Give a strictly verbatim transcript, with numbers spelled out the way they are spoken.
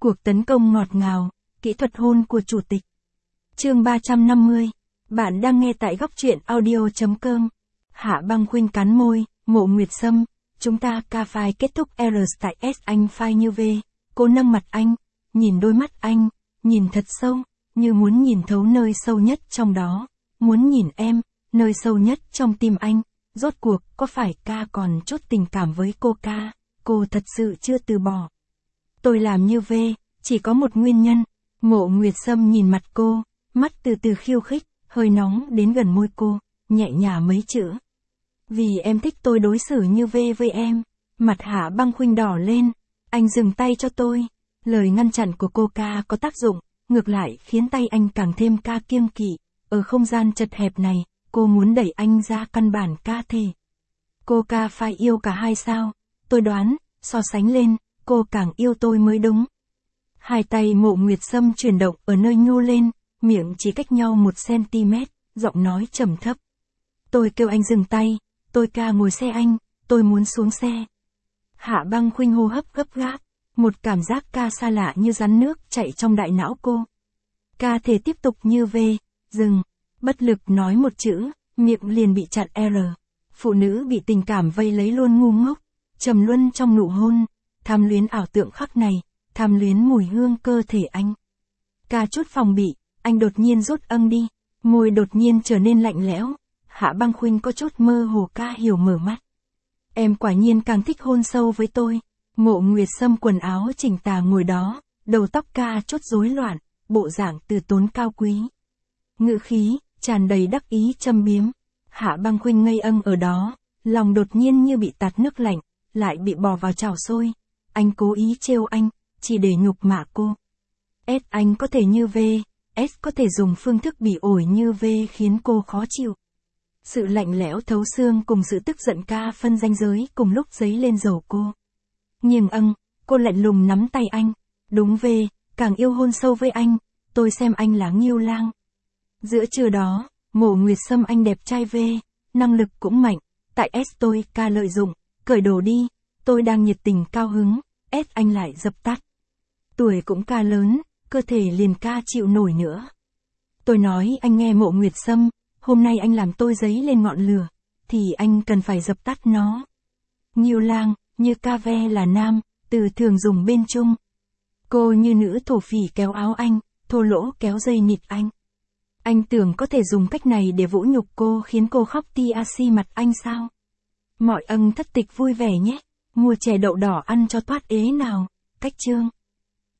Cuộc tấn công ngọt ngào, kỹ thuật hôn của chủ tịch. Chương ba trăm năm mươi. Bạn đang nghe tại góc truyện audio chấm com. Hạ Băng Khuynh cắn môi, Mộ Nguyệt Sâm, chúng ta ca phai kết thúc R tại S anh phai như V. Cô nâng mặt anh, nhìn đôi mắt anh, nhìn thật sâu, như muốn nhìn thấu nơi sâu nhất trong đó, muốn nhìn em, nơi sâu nhất trong tim anh. Rốt cuộc, có phải ca còn chốt tình cảm với cô ca, cô thật sự chưa từ bỏ. Tôi làm như V, chỉ có một nguyên nhân. Mộ Nguyệt Sâm nhìn mặt cô, mắt từ từ khiêu khích, hơi nóng đến gần môi cô, nhẹ nhả mấy chữ. Vì em thích tôi đối xử như V với em. Mặt Hạ Băng Khuynh đỏ lên, anh dừng tay cho tôi. Lời ngăn chặn của cô ca có tác dụng, ngược lại khiến tay anh càng thêm ca kiêng kỵ. Ở không gian chật hẹp này, cô muốn đẩy anh ra căn bản ca thể. Cô ca phải yêu cả hai sao? Tôi đoán, so sánh lên, cô càng yêu tôi mới đúng. Hai tay Mộ Nguyệt Sâm chuyển động ở nơi nhu lên, miệng chỉ cách nhau một centimet, giọng nói trầm thấp. Tôi kêu anh dừng tay, tôi ca ngồi xe anh, tôi muốn xuống xe. Hạ Băng Khuynh hô hấp gấp gáp, một cảm giác ca xa lạ như rắn nước chạy trong đại não cô. Ca thể tiếp tục như V, dừng, bất lực nói một chữ, miệng liền bị chặn R. Phụ nữ bị tình cảm vây lấy luôn ngu ngốc, trầm luân trong nụ hôn, tham luyến ảo tượng khắc này, tham luyến mùi hương cơ thể anh. Ca chút phòng bị, anh đột nhiên rút âng đi, môi đột nhiên trở nên lạnh lẽo. Hạ Băng Khuynh có chút mơ hồ ca hiểu mở mắt. Em quả nhiên càng thích hôn sâu với tôi. Mộ Nguyệt Sâm quần áo chỉnh tà ngồi đó, đầu tóc ca chút rối loạn, bộ dạng từ tốn cao quý. Ngữ khí, tràn đầy đắc ý châm biếm. Hạ Băng Khuynh ngây âng ở đó, lòng đột nhiên như bị tạt nước lạnh, lại bị bò vào chảo sôi. Anh cố ý trêu anh, chỉ để nhục mạ cô. S anh có thể như V, S có thể dùng phương thức bị ổi như V khiến cô khó chịu. Sự lạnh lẽo thấu xương cùng sự tức giận ca phân ranh giới cùng lúc dấy lên dầu cô. Nhưng âng, cô lạnh lùng nắm tay anh. Đúng V, càng yêu hôn sâu với anh, tôi xem anh là Ngưu Lang. Giữa trưa đó, Mộ Nguyệt Sâm anh đẹp trai V, năng lực cũng mạnh, tại S tôi ca lợi dụng, cởi đồ đi, tôi đang nhiệt tình cao hứng, S anh lại dập tắt. Tuổi cũng ca lớn, cơ thể liền ca chịu nổi nữa. Tôi nói anh nghe Mộ Nguyệt Sâm, hôm nay anh làm tôi dấy lên ngọn lửa, thì anh cần phải dập tắt nó. Ngưu Lang, như ca ve là nam, từ thường dùng bên Trung. Cô như nữ thổ phỉ kéo áo anh, thô lỗ kéo dây nịt anh. Anh tưởng có thể dùng cách này để vũ nhục cô khiến cô khóc tia si mặt anh sao? Mọi ân thất tịch vui vẻ nhé, mua chè đậu đỏ ăn cho thoát ế nào, cách chương.